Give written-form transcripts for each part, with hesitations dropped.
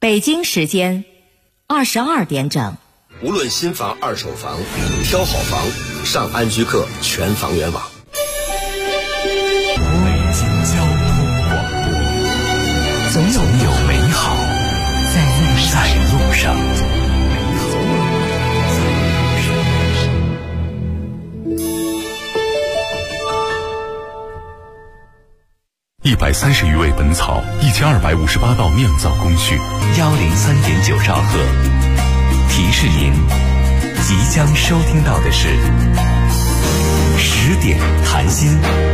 北京时间22点整。 无论新房、二手房，挑好房，上安居客全房源网。 北京交通广播，总有美好在路上。130余味本草，1258道酿造工序，103.9兆赫。提示您，即将收听到的是10点谈心。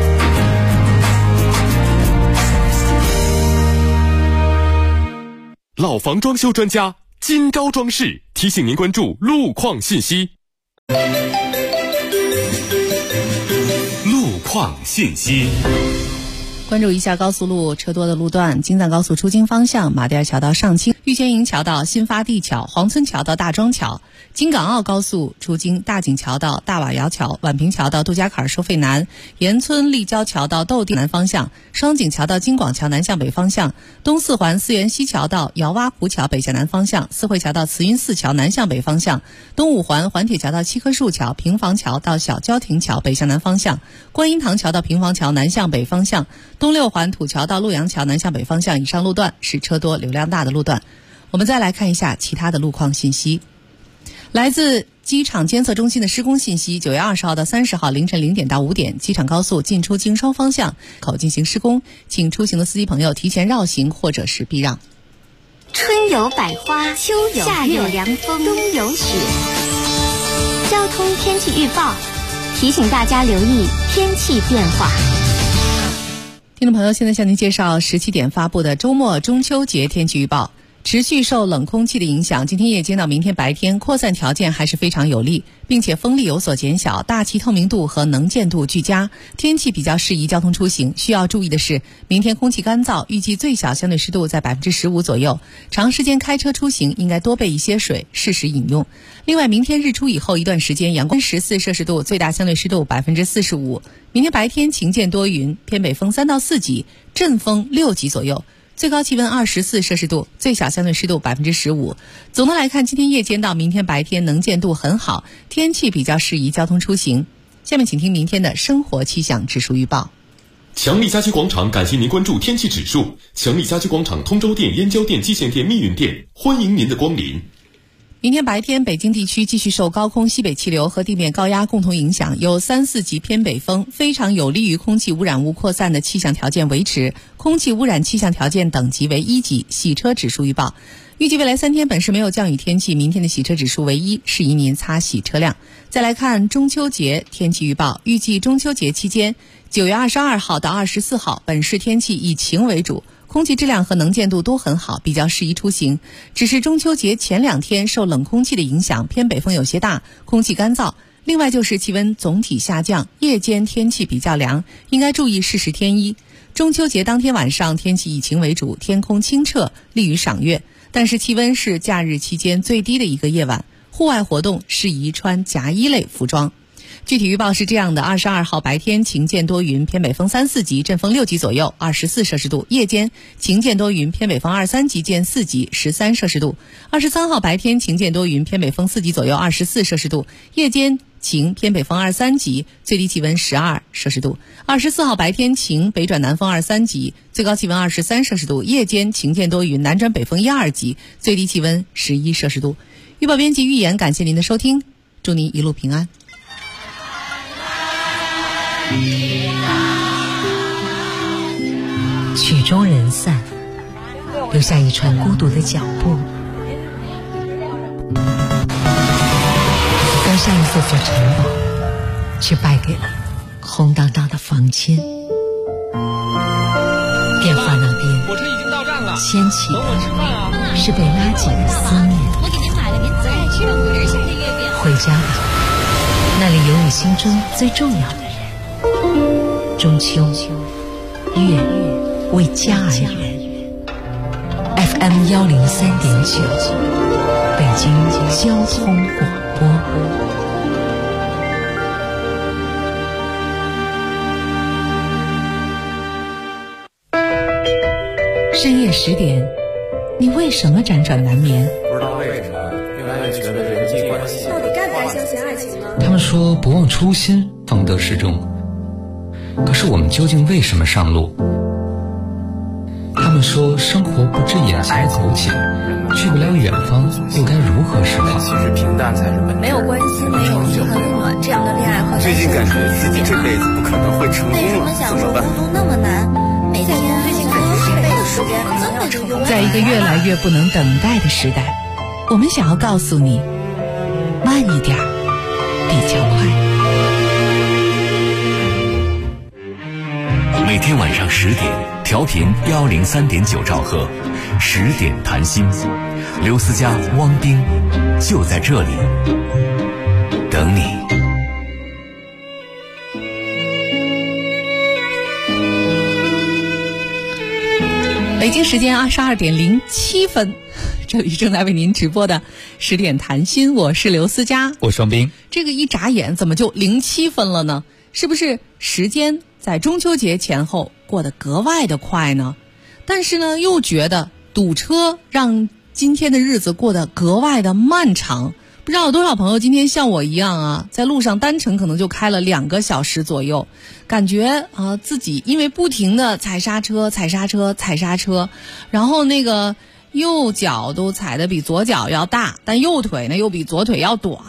老房装修专家金招装饰提醒您关注路况信息。路况信息。 关注一下高速路车多的路段：京藏高速出京方向马甸桥到上清、玉泉营桥到新发地桥、黄村桥到大庄桥；京港澳高速出京大井桥到大瓦窑桥、宛平桥到杜家坎收费南、沿村立交桥到窦地南方向、双井桥到京广桥南向北方向、东四环四元溪桥到窑洼湖桥北向南方向、四惠桥到慈云寺桥南向北方向、东五环环铁桥到七棵树桥、平房桥到小交亭桥北向南方向、观音堂桥到平房桥南向北方向、东六环土桥到陆阳桥南向北方向以上路段是车多流量大的路段。我们再来看一下其他的路况信息。来自机场监测中心的施工信息：9月20号到30号凌晨0点到5点，机场高速进出京双方向口进行施工，请出行的司机朋友提前绕行或者是避让。 春有百花，秋有夏有凉风，冬有雪。交通天气预报提醒大家留意天气变化。 听众朋友，现在向您介绍17点发布的周末中秋节天气预报。持续受冷空气的影响，今天夜间到明天白天扩散条件还是非常有利，并且风力有所减小，大气透明度和能见度俱佳，天气比较适宜交通出行。需要注意的是，明天空气干燥，预计最小相对湿度在15%左右，长时间开车出行应该多备一些水，适时饮用。另外，明天日出以后一段时间，阳光14摄氏度，最大相对湿度45%。明天白天晴间多云，偏北风3到4级，阵风6级左右。最高气温24摄氏度，最小相对湿度15%。总的来看，今天夜间到明天白天能见度很好，天气比较适宜交通出行。下面请听明天的生活气象指数预报。 强力家居广场感谢您关注天气指数。强力家居广场通州店、燕郊店、蓟县店、密云店，欢迎您的光临。 明天白天，北京地区继续受高空西北气流和地面高压共同影响，有3、4级偏北风，非常有利于空气污染物扩散的气象条件维持，空气污染气象条件等级为1级，洗车指数预报。预计未来3天本市没有降雨天气，明天的洗车指数为1，适宜您擦洗车辆。再来看中秋节天气预报，预计中秋节期间9月22号到24号，本市天气以晴为主，空气质量和能见度都很好，比较适宜出行。只是中秋节前2天受冷空气的影响，偏北风有些大，空气干燥。另外就是气温总体下降，夜间天气比较凉，应该注意适时添衣。中秋节当天晚上天气以晴为主，天空清澈，利于赏月，但是气温是假日期间最低的一个夜晚，户外活动适宜穿夹衣类服装。具体预报是这样的：22号白天晴间多云，偏北风3、4级，阵风6级左右，24摄氏度；夜间晴间多云，偏北风2、3级见4级，13摄氏度。23号白天晴间多云，偏北风4级左右，24摄氏度；夜间晴，偏北风2、3级，最低气温12摄氏度。24号白天晴，北转南风2、3级，最高气温23摄氏度；夜间晴间多云，南转北风1、2级，最低气温11摄氏度。预报编辑预言，感谢您的收听，祝您一路平安。 曲终人散，留下一串孤独的脚步。登上一座座城堡，却败给了空荡荡的房间。电话那边， 火车已经到站了， 牵起等我吃饭啊！ 是被拉紧的思念。 我给您买了您最爱吃的5仁馅的月饼。 回家吧，那里有你心中最重要的人。中秋，月为家而圆。FM 103.9，北京交通广播。深夜10点， 你为什么辗转难眠？ 不知道为什么越来越觉得人际关系到底该不该相信爱情呢？ 他们说不忘初心方得始终，可是我们究竟为什么上路？他们说生活不止眼前苟且，去不了远方又该如何是好？ 其实平淡才是本质。 没有关系，没有很暖，这样的恋爱和最近感觉自己这辈子不可能会成功了，怎么办？ 孤独那么难，每天最近感觉这辈子时间可能要成功。 在一个越来越不能等待的时代，我们想要告诉你，慢一点比较快。 每天晚上10点，调频103.9兆赫，10点谈心，刘思佳、汪冰就在这里等你。 北京时间22点07分，这里正在为您直播的10点谈心，我是刘思佳， 我是汪冰。 这个一眨眼怎么就07分了呢？是不是时间在中秋节前后过得格外的快呢？但是呢，又觉得堵车让今天的日子过得格外的漫长。不知道有多少朋友今天像我一样啊，在路上单程可能就开了2个小时左右，感觉自己因为不停的踩刹车，然后那个右脚都踩得比左脚要大，但右腿呢又比左腿要短。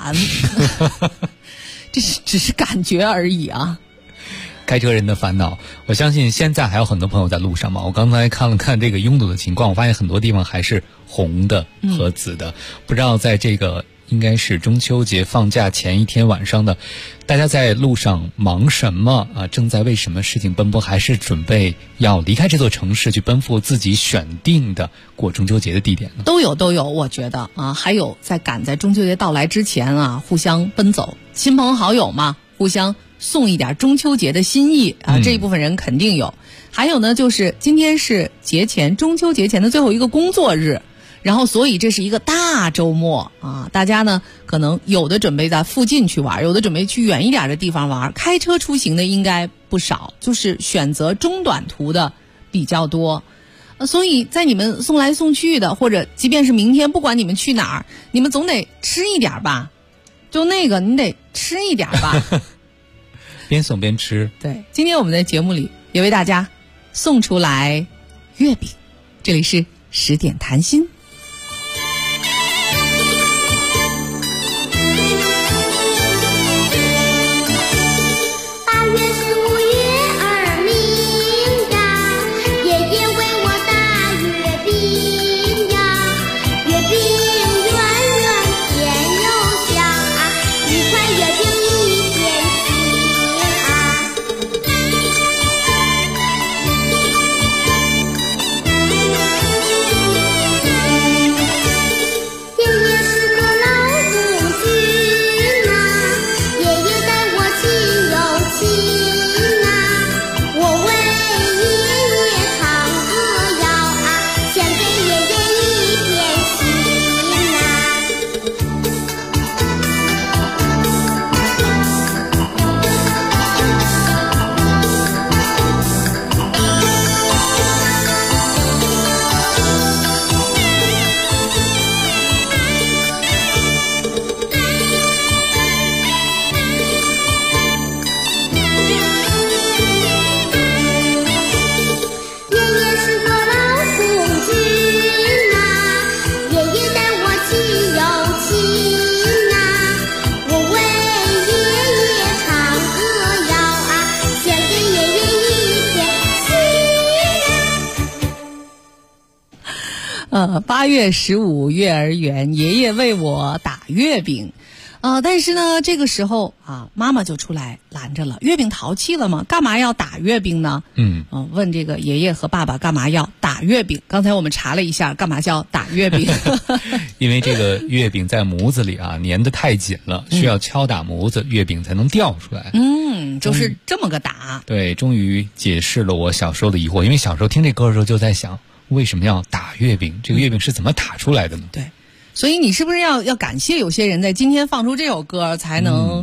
这只是感觉而已啊。 开车人的烦恼，我相信现在还有很多朋友在路上嘛。我刚才看了看这个拥堵的情况，我发现很多地方还是红的和紫的。不知道在这个应该是中秋节放假前一天晚上的，大家在路上忙什么啊？正在为什么事情奔波，还是准备要离开这座城市去奔赴自己选定的过中秋节的地点呢？ 都有，我觉得啊，还有赶在中秋节到来之前啊，互相奔走，亲朋好友嘛，互相送一点中秋节的心意啊，这一部分人肯定有。还有呢，就是今天是中秋节前的最后一个工作日，然后所以这是一个大周末啊，大家呢可能有的准备在附近去玩，有的准备去远一点的地方玩，开车出行的应该不少，就是选择中短途的比较多。所以在你们送来送去的，或者即便是明天不管你们去哪儿，你们总得吃一点吧，就那个你得吃一点吧。 边送边吃。 对，今天我们在节目里也为大家送出来月饼。这里是10点谈心。8月15幼儿园，爷爷为我打月饼。但是呢，这个时候啊，妈妈就出来拦着了。月饼淘气了吗？干嘛要打月饼呢？问这个爷爷和爸爸干嘛要打月饼？刚才我们查了一下，干嘛叫打月饼？ 因为这个月饼在模子里啊粘得太紧了，需要敲打模子，月饼才能掉出来。 就是这么个打。 对，终于解释了我小时候的疑惑。因为小时候听这歌的时候就在想，为什么要打月饼？这个月饼是怎么打出来的呢？ 对，所以你是不是要感谢有些人在今天放出这首歌，才能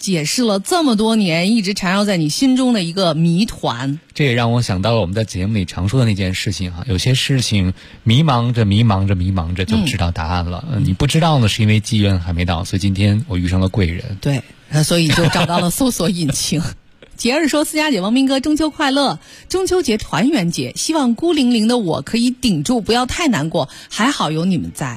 解释了这么多年，一直缠绕在你心中的一个谜团。 这也让我想到了我们在节目里常说的那件事情有些事情迷茫着就知道答案了。你不知道呢，是因为机缘还没到，所以今天我遇上了贵人。 对，所以就找到了搜索引擎。节日说，思佳姐、王斌哥，中秋快乐！中秋节团圆节，希望孤零零的我可以顶住，不要太难过，还好有你们在。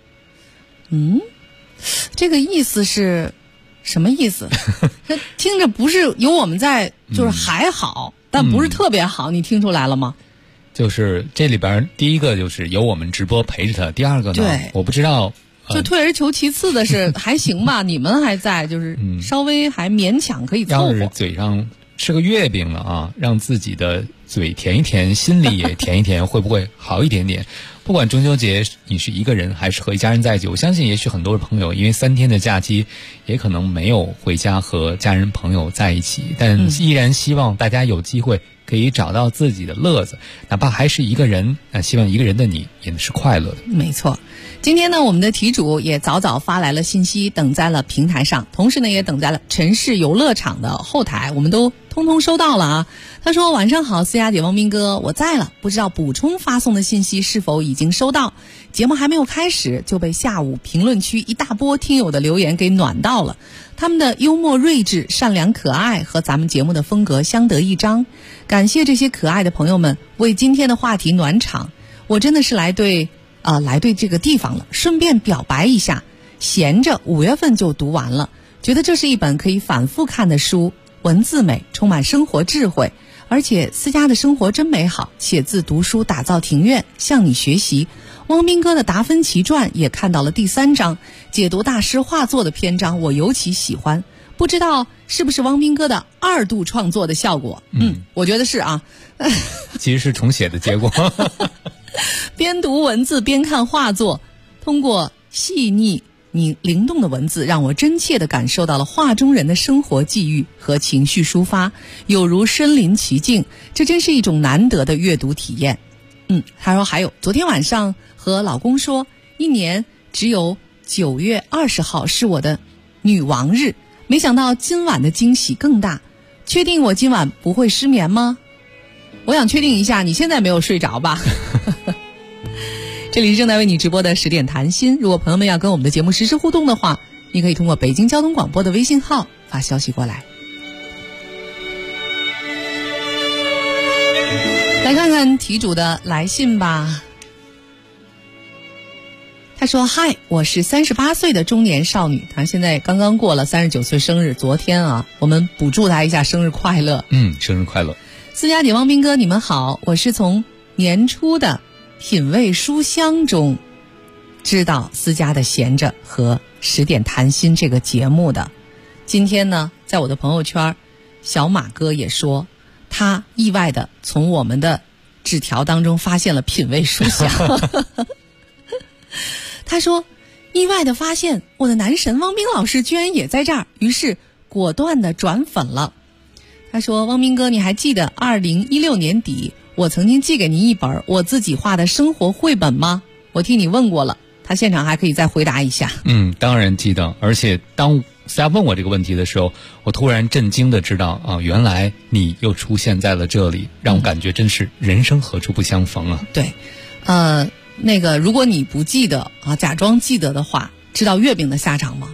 这个意思是什么意思？听着不是有我们在，就是还好，但不是特别好，你听出来了吗？ 就是这里边第一个就是有我们直播陪着他，第二个呢，我不知道。 就退而求其次的是还行吧，你们还在，就是稍微还勉强可以凑合。 要是嘴上吃个月饼了让自己的嘴甜一甜，心里也甜一甜，会不会好一点点？不管中秋节你是一个人还是和一家人在一起，我相信也许很多朋友因为3天的假期也可能没有回家和家人朋友在一起，但依然希望大家有机会可以找到自己的乐子，哪怕还是一个人，希望一个人的你也是快乐的。 没错。今天呢，我们的题主也早早发来了信息，等在了平台上，同时呢也等在了城市游乐场的后台，我们都通通收到了他说，晚上好，思佳姐、王斌哥，我在了，不知道补充发送的信息是否已经收到。节目还没有开始就被下午评论区一大波听友的留言给暖到了，他们的幽默睿智、善良可爱和咱们节目的风格相得益彰，感谢这些可爱的朋友们为今天的话题暖场。我真的是来对这个地方了，顺便表白一下，闲着5月份就读完了，觉得这是一本可以反复看的书，文字美，充满生活智慧，而且思佳的生活真美好，写字读书打造庭院，向你学习。汪斌哥的达芬奇传也看到了第3章，解读大师画作的篇章我尤其喜欢，不知道是不是汪斌哥的2度创作的效果。我觉得是其实是重写的结果。 边读文字边看画作，通过细腻你灵动的文字，让我真切地感受到了画中人的生活际遇和情绪抒发，有如身临其境，这真是一种难得的阅读体验。他说还有，昨天晚上和老公说，1年只有9月20号是我的女王日，没想到今晚的惊喜更大。确定我今晚不会失眠吗？我想确定一下，你现在没有睡着吧？这里是正在为你直播的10点谈心，如果朋友们要跟我们的节目实时互动的话，你可以通过北京交通广播的微信号发消息过来。来看看题主的来信吧。他说，嗨，我是38岁的中年少女，她现在刚刚过了39岁生日，昨天我们补祝她一下生日快乐。 生日快乐。 思佳姐、汪斌哥，你们好，我是从年初的品味书香中知道思佳的闲着和10点谈心这个节目的。今天呢，在我的朋友圈，小马哥也说他意外的从我们的纸条当中发现了品味书香。他说意外的发现我的男神汪斌老师居然也在这儿，于是果断的转粉了。他说，汪斌哥，你还记得2016年底我曾经寄给您一本我自己画的生活绘本吗？我替你问过了，他现场还可以再回答一下。 当然记得，而且当思佳问我这个问题的时候，我突然震惊的知道原来你又出现在了这里，让我感觉真是人生何处不相逢啊。 对，那个如果你不记得假装记得的话，知道月饼的下场吗？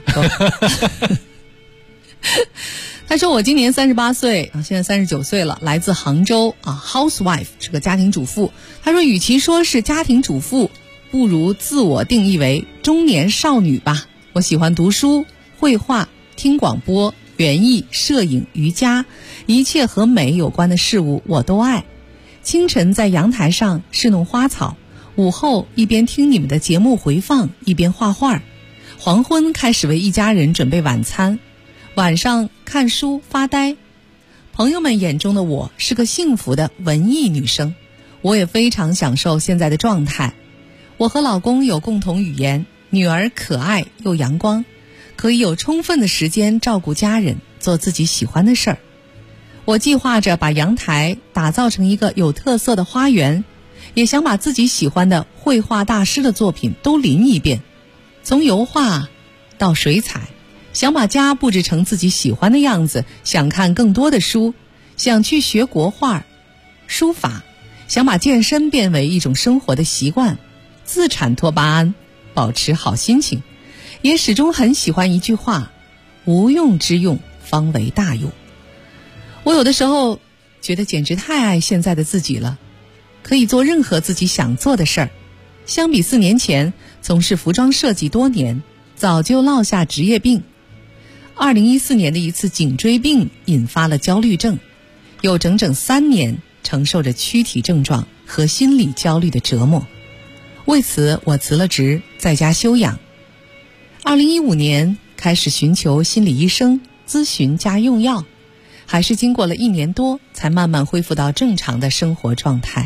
他说，我今年38岁现在39岁了，来自杭州housewife 是个家庭主妇。他说，与其说是家庭主妇，不如自我定义为中年少女吧。我喜欢读书、绘画、听广播、园艺、摄影、瑜伽，一切和美有关的事物我都爱。清晨在阳台上侍弄花草，午后一边听你们的节目回放一边画画，黄昏开始为一家人准备晚餐，晚上看书发呆。朋友们眼中的我是个幸福的文艺女生，我也非常享受现在的状态。我和老公有共同语言，女儿可爱又阳光，可以有充分的时间照顾家人，做自己喜欢的事儿。我计划着把阳台打造成一个有特色的花园，也想把自己喜欢的绘画大师的作品都临一遍，从油画到水彩， 想把家布置成自己喜欢的样子，想看更多的书，想去学国画、书法，想把健身变为一种生活的习惯，自产托巴胺，保持好心情，也始终很喜欢一句话：无用之用方为大用。我有的时候觉得简直太爱现在的自己了，可以做任何自己想做的事儿。相比4年前从事服装设计多年，早就落下职业病。2014年的一次颈椎病引发了焦虑症，有整整3年承受着躯体症状和心理焦虑的折磨。为此我辞了职，在家休养。2015年开始寻求心理医生咨询加用药，还是经过了1年多才慢慢恢复到正常的生活状态。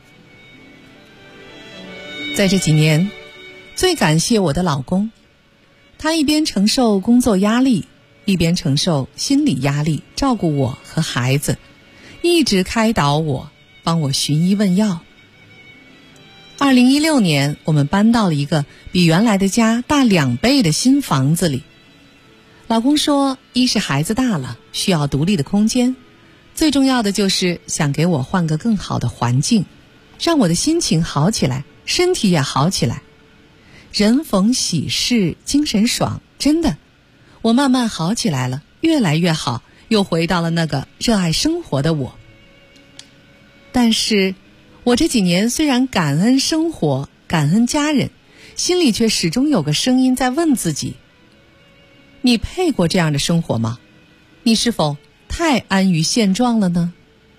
在这几年，最感谢我的老公，他一边承受工作压力，一边承受心理压力，照顾我和孩子，一直开导我，帮我寻医问药。2016年，我们搬到了一个比原来的家大2倍的新房子里。老公说，一是孩子大了，需要独立的空间，最重要的就是想给我换个更好的环境，让我的心情好起来，身体也好起来。人逢喜事精神爽，真的，我慢慢好起来了，越来越好，又回到了那个热爱生活的我。但是我这几年虽然感恩生活，感恩家人，心里却始终有个声音在问自己：你配过这样的生活吗？你是否太安于现状了呢？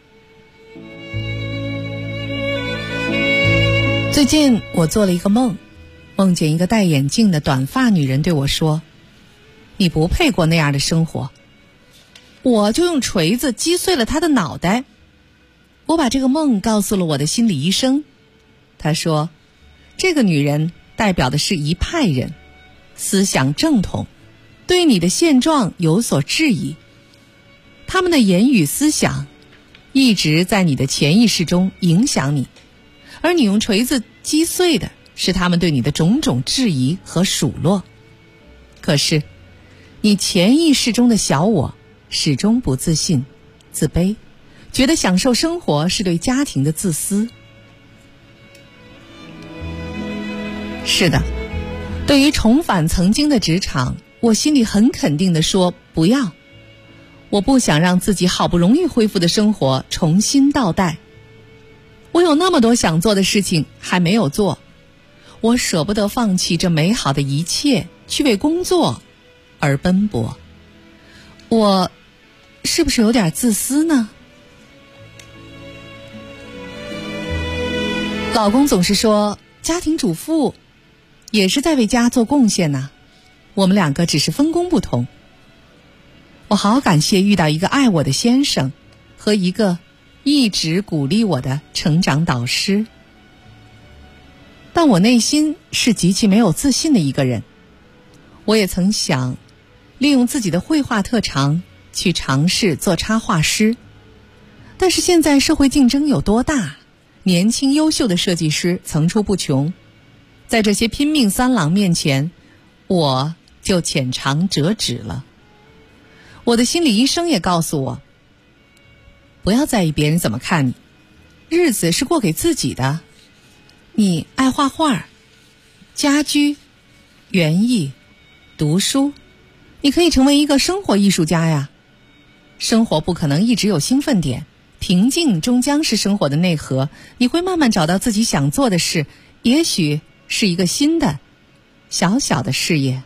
最近我做了一个梦，梦见一个戴眼镜的短发女人对我说：你不配过那样的生活。我就用锤子击碎了她的脑袋。我把这个梦告诉了我的心理医生，他说，这个女人代表的是一派人，思想正统，对你的现状有所质疑，他们的言语思想一直在你的潜意识中影响你，而你用锤子击碎的是他们对你的种种质疑和数落。可是你潜意识中的小我始终不自信、自卑，觉得享受生活是对家庭的自私。是的，对于重返曾经的职场，我心里很肯定地说不要。我不想让自己好不容易恢复的生活重新倒带。我有那么多想做的事情还没有做，我舍不得放弃这美好的一切，去为工作而奔波。我是不是有点自私呢？老公总是说，家庭主妇也是在为家做贡献呐，我们2个只是分工不同。我好感谢遇到一个爱我的先生和一个一直鼓励我的成长导师。但我内心是极其没有自信的一个人。我也曾想利用自己的绘画特长去尝试做插画师，但是现在社会竞争有多大，年轻优秀的设计师层出不穷，在这些拼命三郎面前，我就浅尝辄止了。我的心理医生也告诉我，不要在意别人怎么看你，日子是过给自己的。你爱画画、家居、园艺、读书，你可以成为一个生活艺术家呀。生活不可能一直有兴奋点，平静终将是生活的内核。你会慢慢找到自己想做的事，也许是一个新的小小的事业。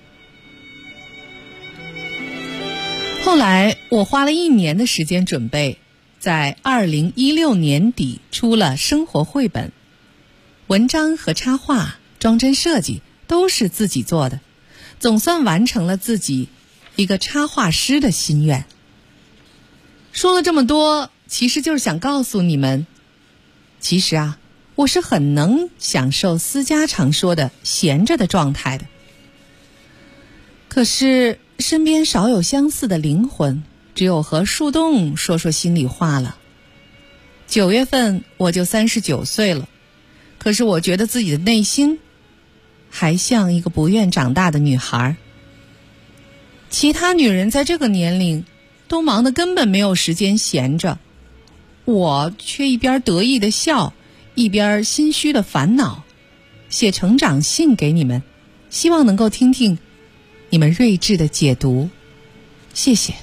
后来我花了1年的时间准备，在2016年底出了生活绘本，文章和插画、装帧设计都是自己做的，总算完成了自己一个插画师的心愿。说了这么多，其实就是想告诉你们，其实啊，我是很能享受私家常说的闲着的状态的。可是身边少有相似的灵魂，只有和树洞说说心里话了。9月份我就39岁了，可是我觉得自己的内心还像一个不愿长大的女孩。 其他女人在这个年龄都忙得根本没有时间闲着，我却一边得意的笑，一边心虚的烦恼。写成长信给你们，希望能够听听你们睿智的解读，谢谢。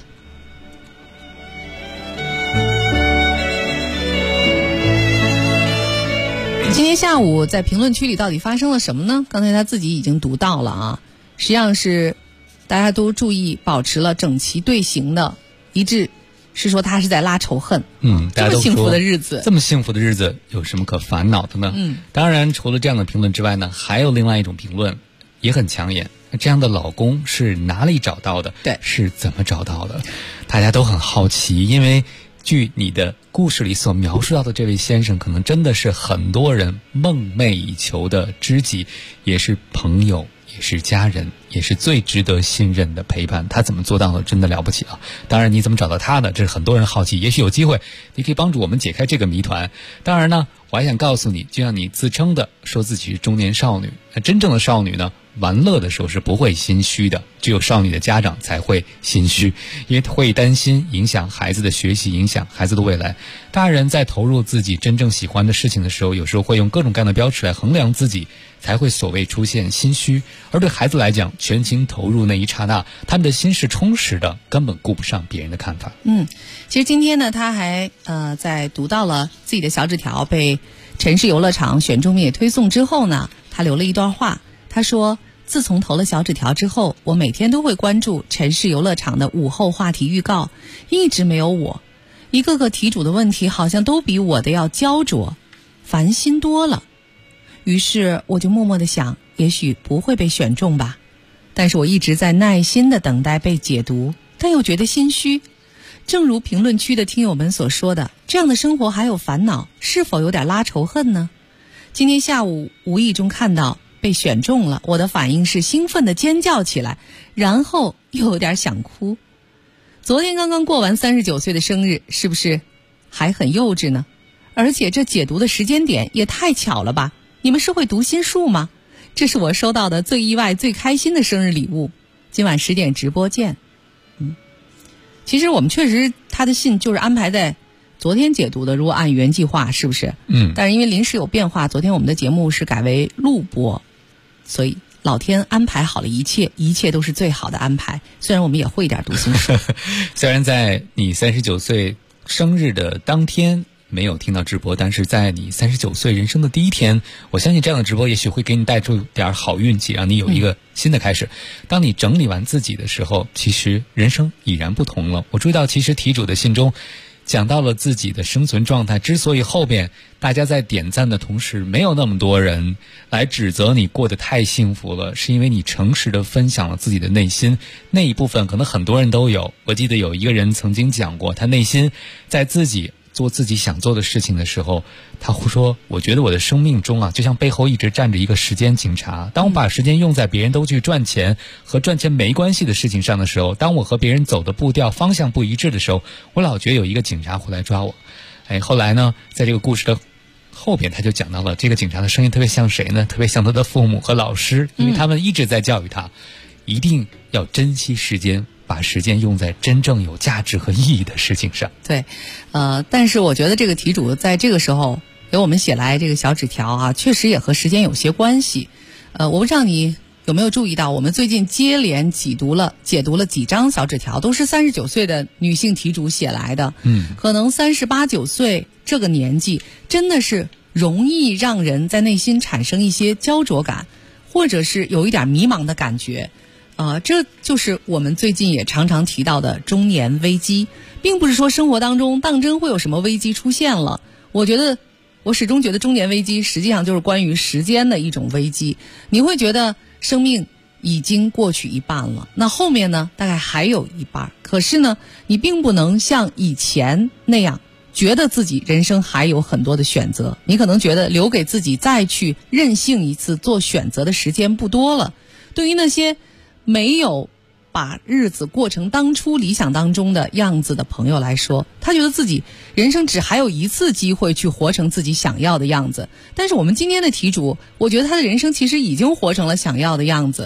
今天下午在评论区里到底发生了什么呢？刚才他自己已经读到了啊，实际上是大家都注意保持了整齐队形的一致，是说他是在拉仇恨。 大家都说这么幸福的日子， 这么幸福的日子有什么可烦恼的呢？当然除了这样的评论之外呢，还有另外一种评论也很抢眼。这样的老公是哪里找到的？ 对， 是怎么找到的？大家都很好奇，因为据你的故事里所描述到的这位先生，可能真的是很多人梦寐以求的知己，也是朋友，也是家人，也是最值得信任的陪伴。他怎么做到的？真的了不起啊！当然你怎么找到他的，这是很多人好奇，也许有机会你可以帮助我们解开这个谜团。当然呢，我还想告诉你，就像你自称的说自己是中年少女，那真正的少女呢，玩乐的时候是不会心虚的，只有少女的家长才会心虚，因为会担心影响孩子的学习，影响孩子的未来。大人在投入自己真正喜欢的事情的时候，有时候会用各种各样的标尺来衡量自己，才会所谓出现心虚。而对孩子来讲，全情投入那一刹那，他们的心是充实的，根本顾不上别人的看法。 其实今天呢，他还在读到了自己的小纸条被城市游乐场选中并也推送之后呢，他留了一段话。他说，自从投了小纸条之后，我每天都会关注城市游乐场的午后话题预告，一直没有我。一个个题主的问题好像都比我的要焦灼，烦心多了。于是我就默默地想，也许不会被选中吧。但是我一直在耐心地等待被解读，但又觉得心虚。正如评论区的听友们所说的，这样的生活还有烦恼，是否有点拉仇恨呢？今天下午无意中看到被选中了，我的反应是兴奋地尖叫起来，然后又有点想哭。昨天刚刚过完39岁的生日，是不是还很幼稚呢？而且这解读的时间点也太巧了吧？你们是会读心术吗？这是我收到的最意外最开心的生日礼物。今晚10点直播见。其实我们确实他的信就是安排在昨天解读的，如果按原计划是不是？但是因为临时有变化，昨天我们的节目是改为录播，所以老天安排好了一切，一切都是最好的安排。虽然我们也会一点读心术。 虽然在你39岁生日的当天没有听到直播，但是在你39岁人生的第一天，我相信这样的直播也许会给你带出点好运气，让你有一个新的开始。当你整理完自己的时候，其实人生已然不同了。我注意到其实题主的信中讲到了自己的生存状态，之所以后边大家在点赞的同时没有那么多人来指责你过得太幸福了，是因为你诚实的分享了自己的内心。那一部分可能很多人都有，我记得有一个人曾经讲过，他内心在自己做自己想做的事情的时候，他会说，我觉得我的生命中啊，就像背后一直站着一个时间警察。当我把时间用在别人都去赚钱和赚钱没关系的事情上的时候，当我和别人走的步调方向不一致的时候，我老觉得有一个警察会来抓我。后来呢，在这个故事的后边他就讲到了这个警察的声音特别像谁呢？特别像他的父母和老师，因为他们一直在教育他一定要珍惜时间，把时间用在真正有价值和意义的事情上。 对，但是我觉得这个题主在这个时候给我们写来这个小纸条啊，确实也和时间有些关系。我不知道你有没有注意到，我们最近接连解读了几张小纸条，都是39岁的女性题主写来的。可能38、9岁这个年纪真的是容易让人在内心产生一些焦灼感，或者是有一点迷茫的感觉。这就是我们最近也常常提到的中年危机，并不是说生活当中当真会有什么危机出现了。我始终觉得中年危机实际上就是关于时间的一种危机。你会觉得生命已经过去一半了，那后面呢大概还有一半，可是呢你并不能像以前那样觉得自己人生还有很多的选择，你可能觉得留给自己再去任性一次做选择的时间不多了。对于那些没有把日子过成当初理想当中的样子的朋友来说，他觉得自己人生只还有一次机会去活成自己想要的样子。但是我们今天的题主，我觉得他的人生其实已经活成了想要的样子。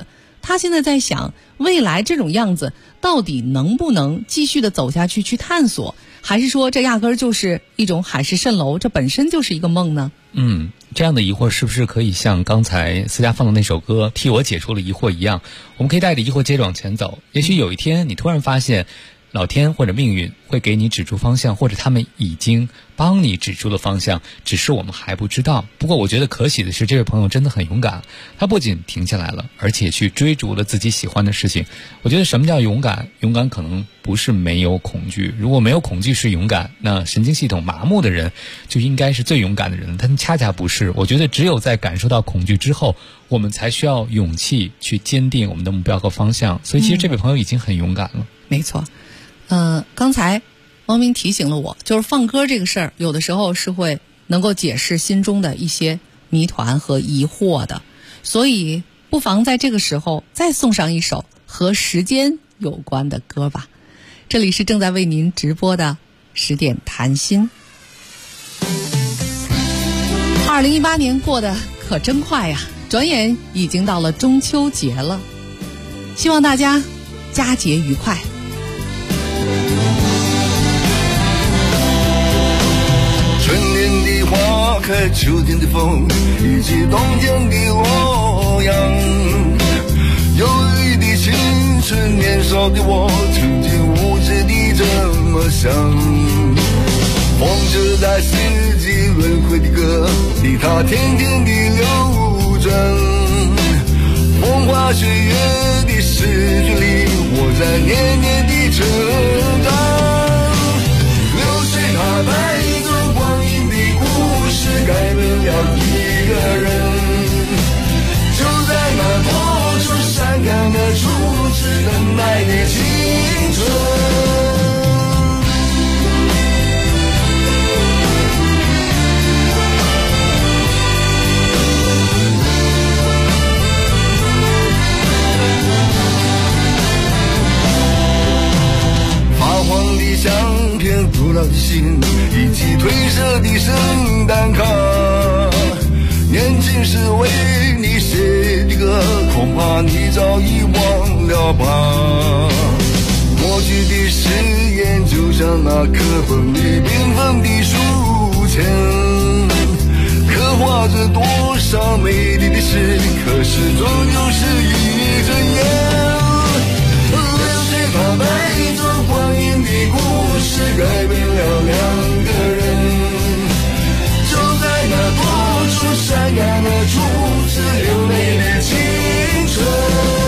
他现在在想，未来这种样子到底能不能继续的走下去去探索，还是说这压根儿就是一种海市蜃楼，这本身就是一个梦呢？ 这样的疑惑是不是可以像刚才思佳放的那首歌替我解除了疑惑一样，我们可以带着疑惑接着往前走。也许有一天你突然发现老天或者命运会给你指出方向，或者他们已经帮你指出了方向，只是我们还不知道。不过我觉得可喜的是，这位朋友真的很勇敢，他不仅停下来了，而且去追逐了自己喜欢的事情。我觉得什么叫勇敢？勇敢可能不是没有恐惧，如果没有恐惧是勇敢，那神经系统麻木的人就应该是最勇敢的人，但恰恰不是。我觉得只有在感受到恐惧之后，我们才需要勇气去坚定我们的目标和方向。所以其实这位朋友已经很勇敢了。 没错。刚才王明提醒了我，就是放歌这个事儿，有的时候是会能够解释心中的一些谜团和疑惑的，所以不妨在这个时候再送上一首和时间有关的歌吧。这里是正在为您直播的10点谈心。2018年过得可真快呀，转眼已经到了中秋节了，希望大家佳节愉快。 春天的花开，秋天的风，以及冬天的洛阳。忧郁的青春，年少的我，曾经无知地这么想。风车在四季轮回的歌里，它天天地流转。风花雪月的诗句里，我在年年地成长。流水它带走光阴的故事，改变了一个人。就在那多处闪亮的初次等待的青春。黄的相片，古老的信，以及褪色的圣诞卡，年轻时为你写的歌，恐怕你早已忘了吧。过去的誓言，就像那课本里缤纷的书签，刻画着多少美丽的事，可是终究是一阵烟。它带走光阴的故事，改变了两个人。就在那多处闪亮的初次流泪的青春。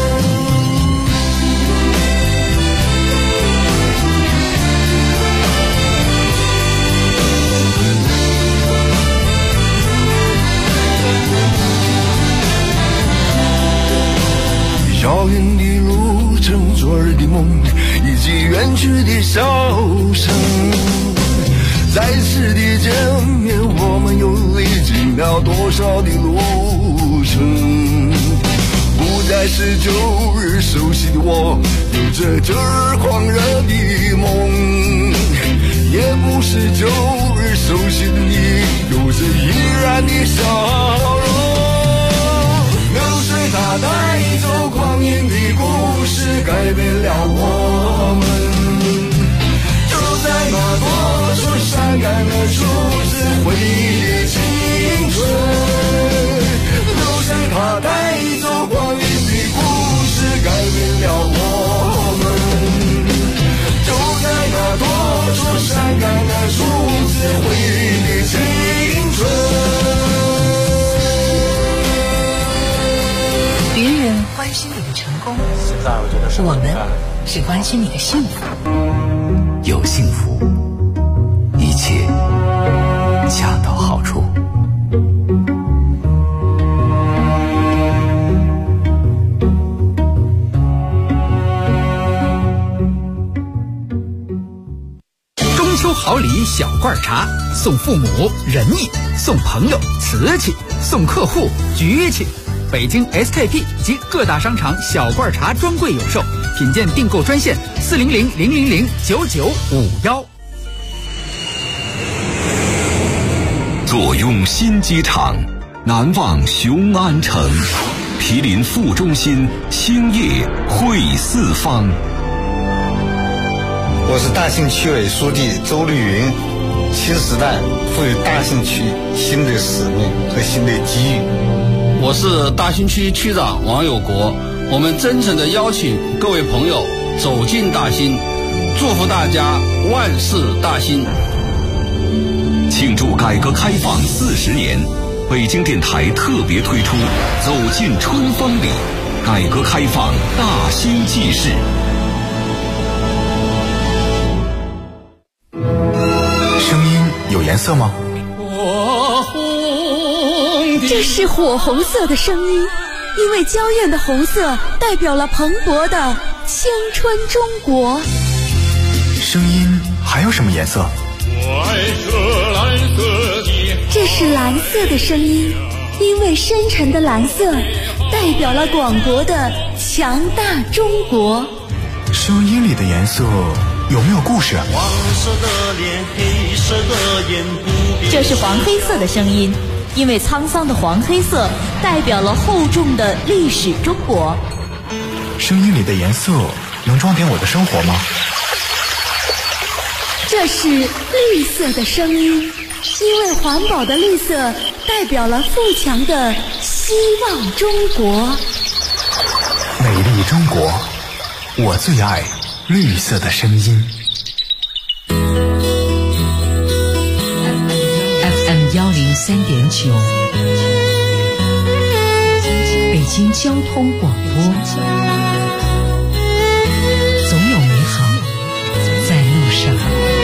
遥远的路程，昨日的梦，以及远去的笑声。再次的见面，我们又历经了多少的路程？不再是旧日熟悉的我，有着这儿狂热的梦，也不是旧日熟悉的你，有着依然的笑容。流水它带走光阴的故事，改变了我们。就在那多处闪亮的初次回忆的青春。流水它带走光阴的故事，改变了我们。就在那多处闪亮的初次回忆的青春。 别人关心你的成功，我们只关心你的幸福。 有幸福，一切恰到好处。 中秋好礼小罐茶，送父母仁义，送朋友瓷器，送客户局气。北京 SKP 及各大商场小罐茶专柜有售，品鉴订购专线400-000-9951。 坐拥新机场，难忘雄安城。 毗邻腹中心，星夜会四方。 我是大兴区委书记周绿云，新时代赋予大兴区新的使命和新的机遇。 我是大兴区区长王有国，我们真诚地邀请各位朋友走进大兴，祝福大家万事大兴。 庆祝改革开放40年，北京电台特别推出《走进春风里》，改革开放大兴纪事。 声音有颜色吗？ 这是火红色的声音，因为娇艳的红色代表了蓬勃的青春中国。 声音还有什么颜色？ 我爱这蓝色的。 这是蓝色的声音，因为深沉的蓝色代表了广博的强大中国。 声音里的颜色有没有故事？ 黄色的脸，黑色的眼，不变。 这是黄黑色的声音，因为沧桑的黄黑色代表了厚重的历史中国。 声音里的颜色能装点我的生活吗？ 这是绿色的声音，因为环保的绿色代表了富强的希望中国。 美丽中国，我最爱绿色的声音。 FM 103.9，北京交通广播，总有美好在路上。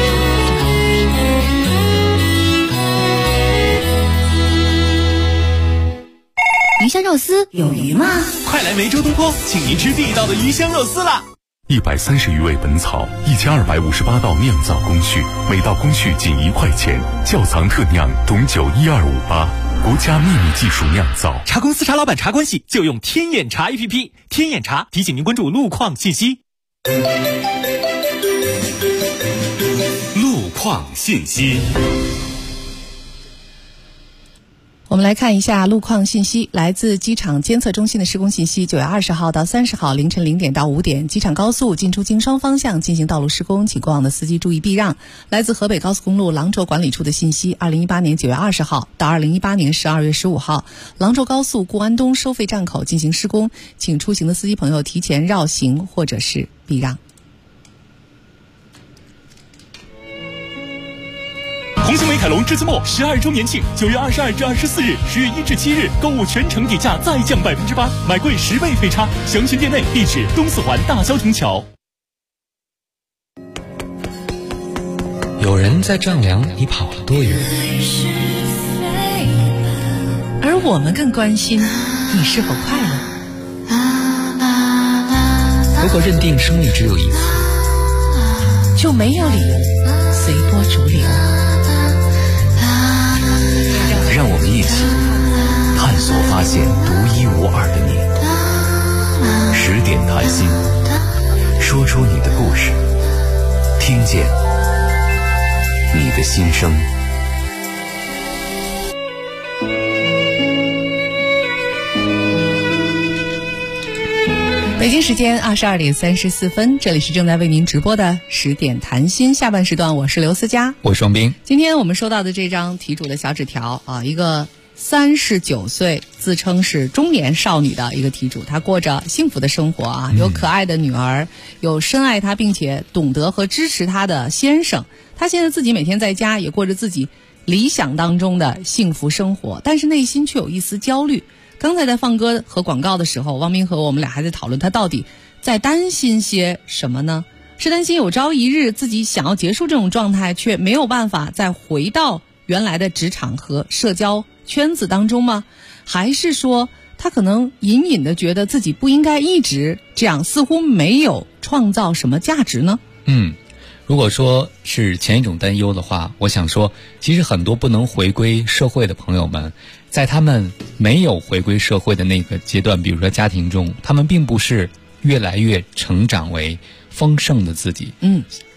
鱼香肉丝有鱼吗？ 快来梅州东坡，请您吃地道的鱼香肉丝啦 ！130余味本草，1258道酿造工序，每道工序仅1块钱。窖藏特酿董酒12588，国家秘密技术酿造。 茶公司茶老板茶关系就用天眼茶 APP， 天眼茶提醒您关注路况信息。 路况信息。 我们来看一下路况信息，来自机场监测中心的施工信息。9月20号到30号凌晨0点到5点，机场高速进出京双方向进行道路施工，请过往的司机注意避让。来自河北高速公路廊州管理处的信息，2018年9月20号到2018年12月15号，廊州高速固安东收费站口进行施工，请出行的司机朋友提前绕行或者是避让。 红星美凯龙至次末12周年庆，9月22至24日，10月1至7日，购物全程底价再降8%，买贵10倍费差。详询店内，地址东四环大萧亭桥。 有人在丈量你跑了多远， 而我们更关心你是否快乐。 如果认定生命只有一次， 就没有理由随波逐流。 让我们一起探索发现独一无二的你。10点谈心，说出你的故事，听见你的心声。 北京时间22点34分，这里是正在为您直播的10点谈心下半时段，我是刘思佳， 我是双冰。 今天我们收到的这张题主的小纸条啊，一个39岁自称是中年少女的一个题主，她过着幸福的生活啊，有可爱的女儿，有深爱她并且懂得和支持她的先生，她现在自己每天在家也过着自己理想当中的幸福生活，但是内心却有一丝焦虑。刚才在放歌和广告的时候，汪明和我们俩还在讨论他到底在担心些什么呢？是担心有朝一日自己想要结束这种状态，却没有办法再回到原来的职场和社交圈子当中吗？还是说他可能隐隐的觉得自己不应该一直这样，似乎没有创造什么价值呢？ 如果说是前一种担忧的话，我想说，其实很多不能回归社会的朋友们，在他们没有回归社会的那个阶段，比如说家庭中，他们并不是越来越成长为丰盛的自己。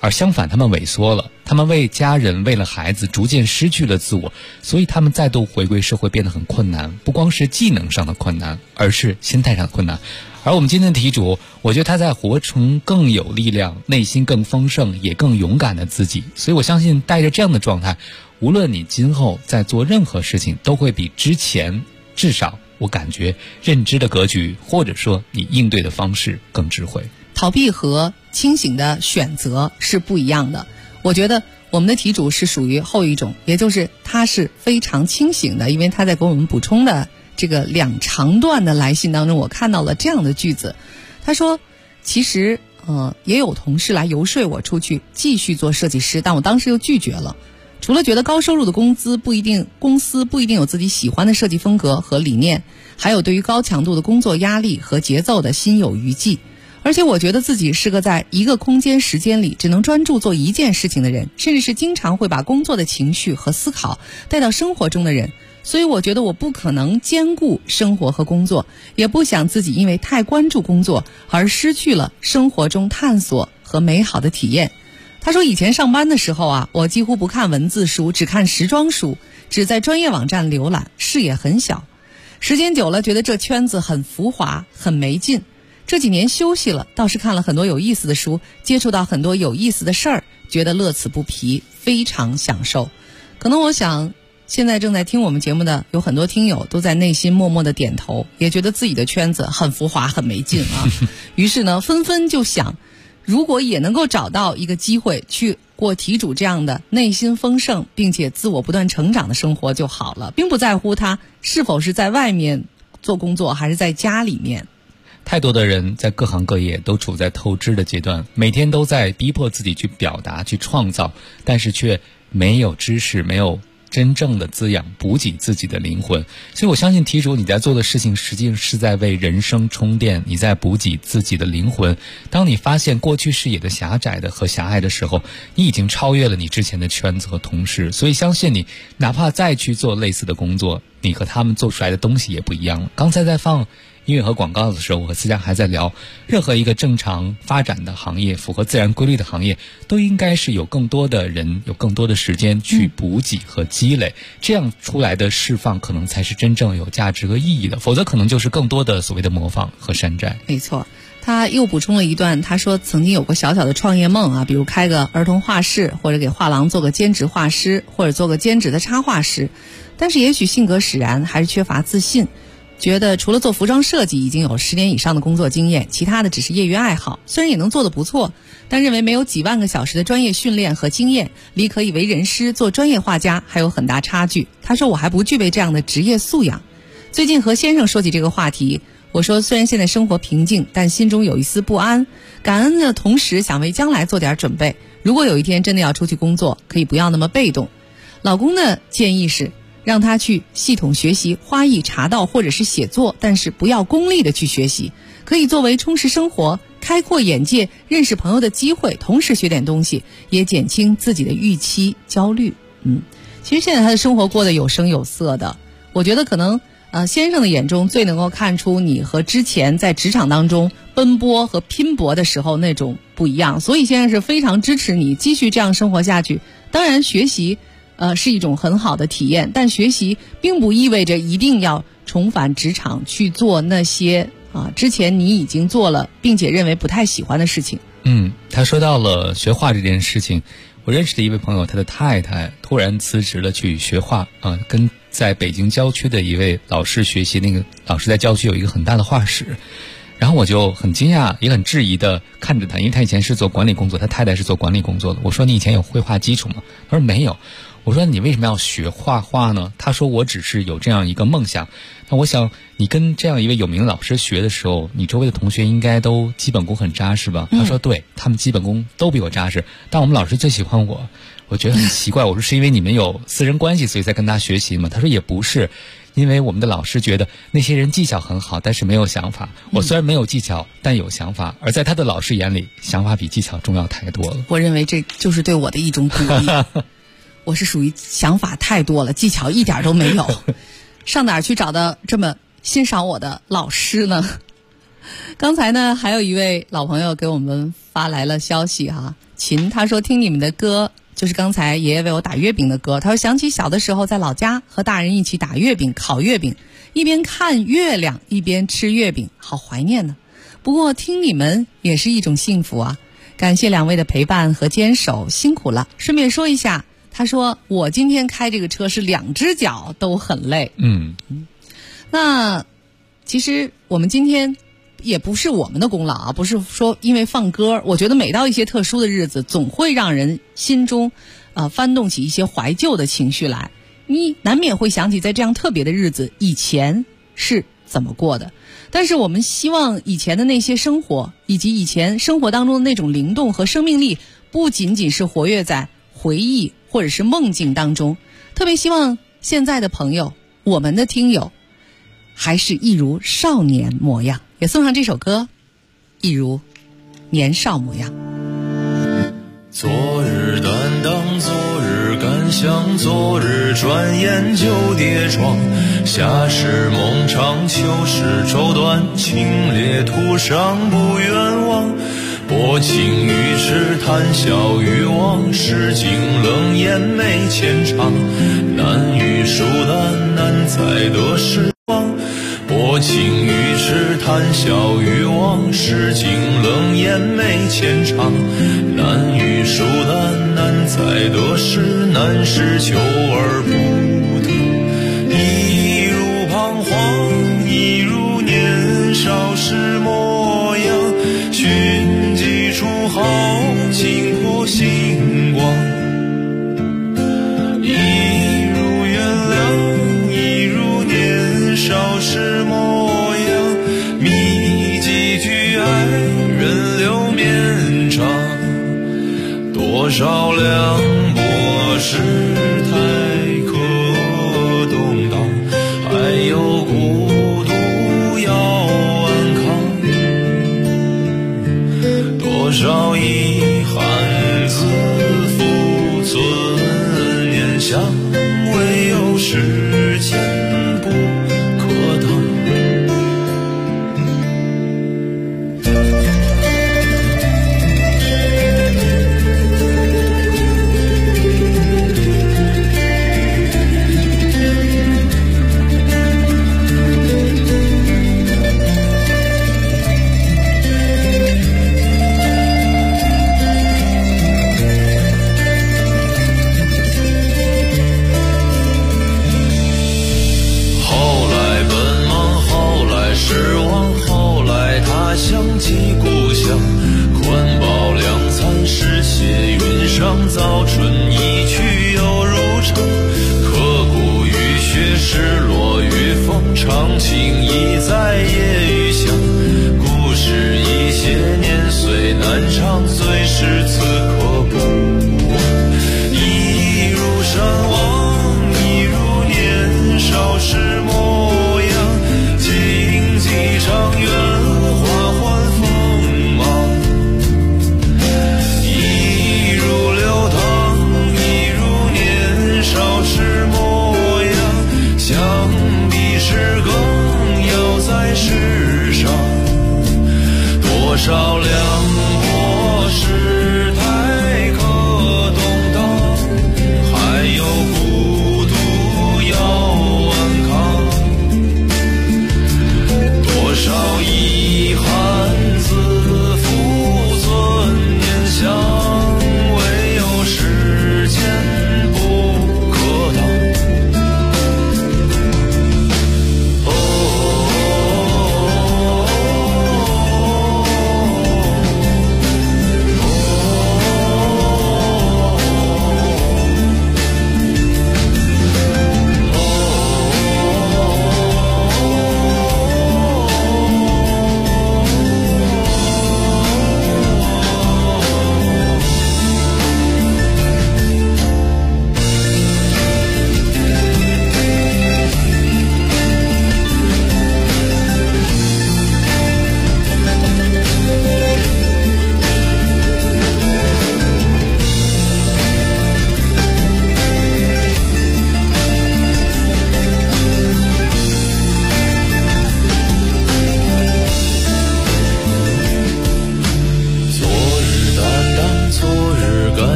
而相反他们萎缩了，他们为家人为了孩子逐渐失去了自我，所以他们再度回归社会变得很困难，不光是技能上的困难，而是心态上的困难。而我们今天的题主，我觉得他在活成更有力量、内心更丰盛也更勇敢的自己，所以我相信带着这样的状态，无论你今后在做任何事情都会比之前，至少我感觉认知的格局或者说你应对的方式更智慧。 逃避和清醒的选择是不一样的，我觉得我们的题主是属于后一种，也就是他是非常清醒的，因为他在给我们补充的这个2长段的来信当中，我看到了这样的句子。他说其实也有同事来游说我出去继续做设计师，但我当时又拒绝了。除了觉得高收入的公司不一定有自己喜欢的设计风格和理念，还有对于高强度的工作压力和节奏的心有余悸。而且我觉得自己是个在一个空间时间里只能专注做一件事情的人，甚至是经常会把工作的情绪和思考带到生活中的人，所以我觉得我不可能兼顾生活和工作，也不想自己因为太关注工作而失去了生活中探索和美好的体验。他说以前上班的时候啊，我几乎不看文字书，只看时装书，只在专业网站浏览，视野很小。时间久了觉得这圈子很浮华，很没劲。这几年休息了，倒是看了很多有意思的书，接触到很多有意思的事儿，觉得乐此不疲，非常享受。可能我想现在正在听我们节目的有很多听友都在内心默默的点头，也觉得自己的圈子很浮华，很没劲啊。于是呢，纷纷就想，如果也能够找到一个机会去过题主这样的内心丰盛并且自我不断成长的生活就好了，并不在乎他是否是在外面做工作还是在家里面。 太多的人在各行各业都处在透支的阶段，每天都在逼迫自己去表达去创造，但是却没有知识，没有真正的滋养补给自己的灵魂。所以我相信题主你在做的事情实际上是在为人生充电，你在补给自己的灵魂。当你发现过去视野的狭窄的和狭隘的时候，你已经超越了你之前的圈子和同事，所以相信你哪怕再去做类似的工作，你和他们做出来的东西也不一样了。刚才在放音乐和广告的时候，我和思佳还在聊，任何一个正常发展的行业，符合自然规律的行业，都应该是有更多的人，有更多的时间去补给和积累，这样出来的释放可能才是真正有价值和意义的，否则可能就是更多的所谓的模仿和山寨。 没错，他又补充了一段，他说曾经有过小小的创业梦啊，比如开个儿童画室，或者给画廊做个兼职画师，或者做个兼职的插画师，但是也许性格使然，还是缺乏自信，觉得除了做服装设计已经有10年以上的工作经验，其他的只是业余爱好，虽然也能做得不错，但认为没有几万个小时的专业训练和经验，离可以为人师做专业画家还有很大差距。他说我还不具备这样的职业素养。最近和先生说起这个话题，我说虽然现在生活平静，但心中有一丝不安，感恩的同时想为将来做点准备，如果有一天真的要出去工作，可以不要那么被动。老公的建议是让他去系统学习花艺、茶道或者是写作，但是不要功利的去学习，可以作为充实生活、开阔眼界、认识朋友的机会，同时学点东西，也减轻自己的预期焦虑。其实现在他的生活过得有声有色的，我觉得可能先生的眼中最能够看出你和之前在职场当中奔波和拼搏的时候那种不一样，所以先生是非常支持你继续这样生活下去。当然学习是一种很好的体验，但学习并不意味着一定要重返职场去做那些之前你已经做了并且认为不太喜欢的事情。 他说到了学画这件事情，我认识的一位朋友，他的太太突然辞职了去学画跟在北京郊区的一位老师学习，那个老师在郊区有一个很大的画室。然后我就很惊讶也很质疑的看着他，因为他以前是做管理工作，他太太是做管理工作的。我说你以前有绘画基础吗？他说没有。我说你为什么要学画画呢？他说我只是有这样一个梦想。那我想你跟这样一位有名的老师学的时候，你周围的同学应该都基本功很扎实吧？他说对，他们基本功都比我扎实，但我们老师最喜欢我。我觉得很奇怪，我说是因为你们有私人关系所以才跟他学习吗？他说也不是，因为我们的老师觉得那些人技巧很好，但是没有想法。我虽然没有技巧，但有想法，而在他的老师眼里，想法比技巧重要太多了。 我认为这就是对我的一种鼓励。我是属于想法太多了，技巧一点都没有，上哪儿去找到这么欣赏我的老师呢？刚才呢，还有一位老朋友给我们发来了消息哈， 琴，他说听你们的歌，就是刚才爷爷为我打月饼的歌。他说想起小的时候在老家和大人一起打月饼、烤月饼，一边看月亮一边吃月饼，好怀念呢。不过听你们也是一种幸福啊！感谢两位的陪伴和坚守，辛苦了。顺便说一下，他说我今天开这个车是2只脚都很累。那其实我们今天也不是我们的功劳啊，不是说因为放歌，我觉得每到一些特殊的日子，总会让人心中翻动起一些怀旧的情绪来。你难免会想起在这样特别的日子，以前是怎么过的。但是我们希望以前的那些生活，以及以前生活当中的那种灵动和生命力，不仅仅是活跃在回忆或者是梦境当中。特别希望现在的朋友，我们的听友，还是一如少年模样。也送上这首歌，一如年少模样。 昨日担当，昨日感想，昨日转眼就跌撞。夏时梦长，秋时愁短，清冽途上不远望。薄情于痴，谈笑于忘，诗经冷眼没浅尝。难遇疏淡，难在得失望。薄情于痴，谈笑于忘，诗经冷眼没浅尝。难遇疏淡，难在得失，难是求而不得。一如彷徨，一如年少时模样。寻几处好，惊破星光。一如原谅，一如年少时模样。觅几句爱，人流绵长。多少凉薄世态可动荡，还有孤独要安康。多少遗憾自负存念想，唯有时间不可挡。想起故乡，困饱两餐，诗写云上。早春一去又如常，刻骨雨雪，失落与风，长情已在夜雨响。故事一些年岁难长，最是此刻不忘。一如山望，一如年少时模样。荆棘长远，缓缓锋芒。一如流淌，一如年少时模样。想必是更要在世上。多少凉薄世态可动荡，还有孤独要安康。多少遗憾自负存念想，唯有时间不可挡。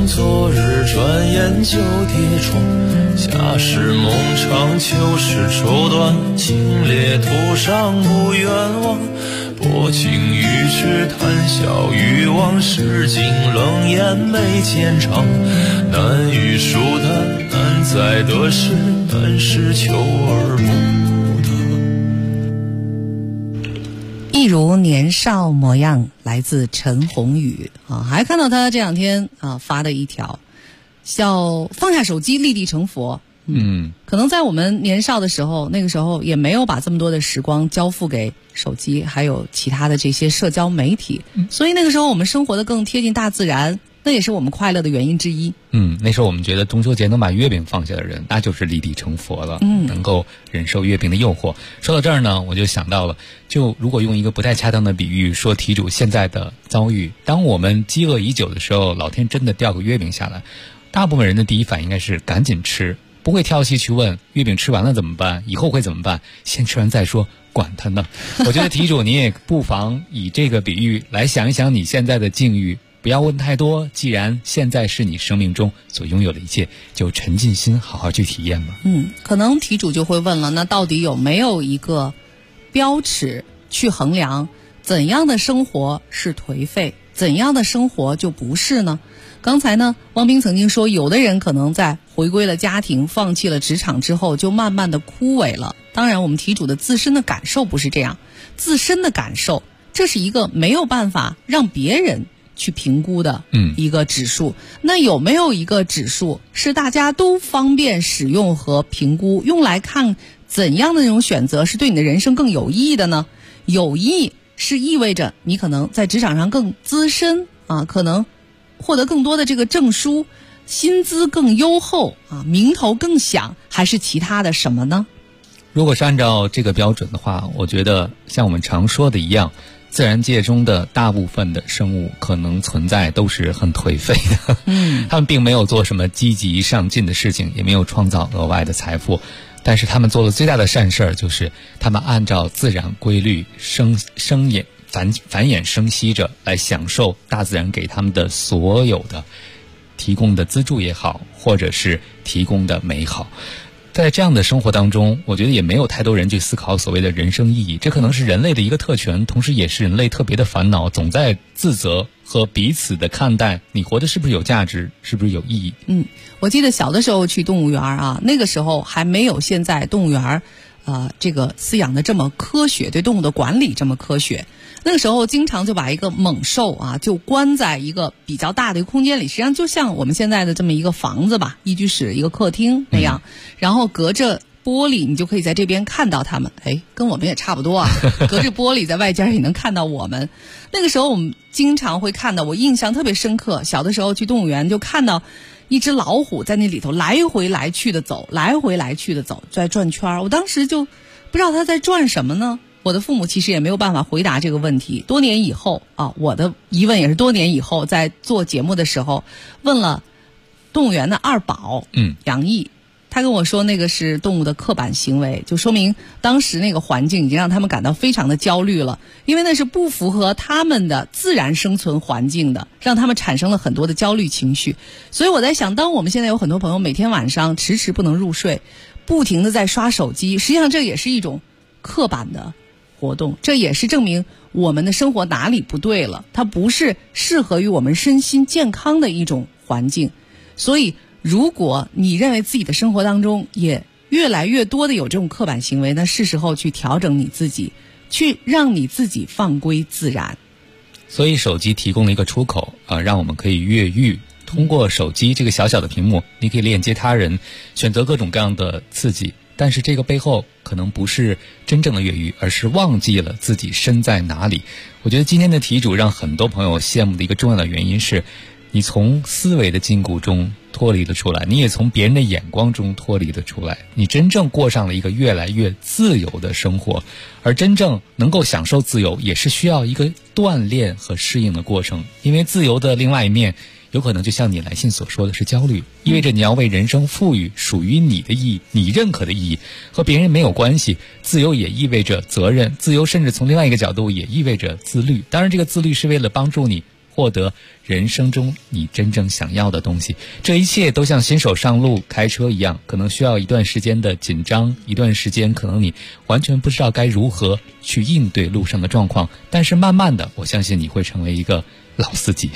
昨日转眼就跌撞，夏时梦长，秋时绸缎，清冽途上不远望，薄情于痴，谈笑于往，世经冷眼眉间长，难于疏淡，难在得失，难是求而不得。 一如年少模样，来自陈鸿宇啊，还看到他这两天啊发的一条，叫放下手机，立地成佛。可能在我们年少的时候，那个时候也没有把这么多的时光交付给手机，还有其他的这些社交媒体，所以那个时候我们生活的更贴近大自然，那也是我们快乐的原因之一。 那时候我们觉得中秋节能把月饼放下的人，那就是立地成佛了，能够忍受月饼的诱惑。说到这儿呢，我就想到了，就如果用一个不太恰当的比喻说题主现在的遭遇，当我们饥饿已久的时候，老天真的掉个月饼下来，大部分人的第一反应应该是赶紧吃，不会跳戏去问月饼吃完了怎么办，以后会怎么办，先吃完再说，管他呢。我觉得题主你也不妨以这个比喻来想一想你现在的境遇，不要问太多，既然现在是你生命中所拥有的一切，就沉浸心好好去体验吧。 可能题主就会问了，那到底有没有一个标尺去衡量怎样的生活是颓废，怎样的生活就不是呢？刚才呢，汪斌曾经说，有的人可能在回归了家庭，放弃了职场之后，就慢慢的枯萎了。当然，我们题主的自身的感受不是这样，自身的感受，这是一个没有办法让别人去评估的一个指数。那有没有一个指数是大家都方便使用和评估，用来看怎样的那种选择是对你的人生更有意义的呢？有意义是意味着你可能在职场上更资深啊，可能获得更多的这个证书，薪资更优厚啊，名头更响，还是其他的什么呢？ 如果是按照这个标准的话，我觉得像我们常说的一样，自然界中的大部分的生物可能存在都是很颓废的，他们并没有做什么积极上进的事情，也没有创造额外的财富，但是他们做了最大的善事儿，就是他们按照自然规律繁衍生息着，来享受大自然给他们的所有的提供的资助也好，或者是提供的美好。在这样的生活当中，我觉得也没有太多人去思考所谓的人生意义，这可能是人类的一个特权，同时也是人类特别的烦恼，总在自责和彼此的看待你活得是不是有价值，是不是有意义。 我记得小的时候去动物园啊，那个时候还没有现在动物园这个饲养的这么科学，对动物的管理这么科学。那个时候经常就把一个猛兽啊就关在一个比较大的一个空间里，实际上就像我们现在的这么一个房子吧，一居室一个客厅那样，然后隔着玻璃你就可以在这边看到它们，跟我们也差不多啊，隔着玻璃在外间也能看到我们。那个时候我们经常会看到，我印象特别深刻，小的时候去动物园就看到一只老虎在那里头来回来去的走，在转圈，我当时就不知道它在转什么呢。我的父母其实也没有办法回答这个问题。多年以后啊，我的疑问也是多年以后在做节目的时候问了动物园的二宝杨毅，他跟我说那个是动物的刻板行为，就说明当时那个环境已经让他们感到非常的焦虑了，因为那是不符合他们的自然生存环境的，让他们产生了很多的焦虑情绪。所以我在想，当我们现在有很多朋友每天晚上迟迟不能入睡，不停的在刷手机，实际上这也是一种刻板的活动，这也是证明我们的生活哪里不对了，它不是适合于我们身心健康的一种环境。所以如果你认为自己的生活当中也越来越多的有这种刻板行为，那是时候去调整你自己，去让你自己放归自然。 所以手机提供了一个出口让我们可以越狱。通过手机这个小小的屏幕，你可以链接他人，选择各种各样的刺激，但是这个背后可能不是真正的越狱，而是忘记了自己身在哪里。我觉得今天的题主让很多朋友羡慕的一个重要的原因是，你从思维的禁锢中脱离了出来，你也从别人的眼光中脱离了出来，你真正过上了一个越来越自由的生活。而真正能够享受自由，也是需要一个锻炼和适应的过程。因为自由的另外一面，有可能就像你来信所说的是焦虑，意味着你要为人生赋予属于你的意义，你认可的意义，和别人没有关系。自由也意味着责任，自由甚至从另外一个角度也意味着自律。当然这个自律是为了帮助你获得人生中你真正想要的东西。这一切都像新手上路开车一样，可能需要一段时间的紧张，一段时间可能你完全不知道该如何去应对路上的状况，但是慢慢的我相信你会成为一个老司机。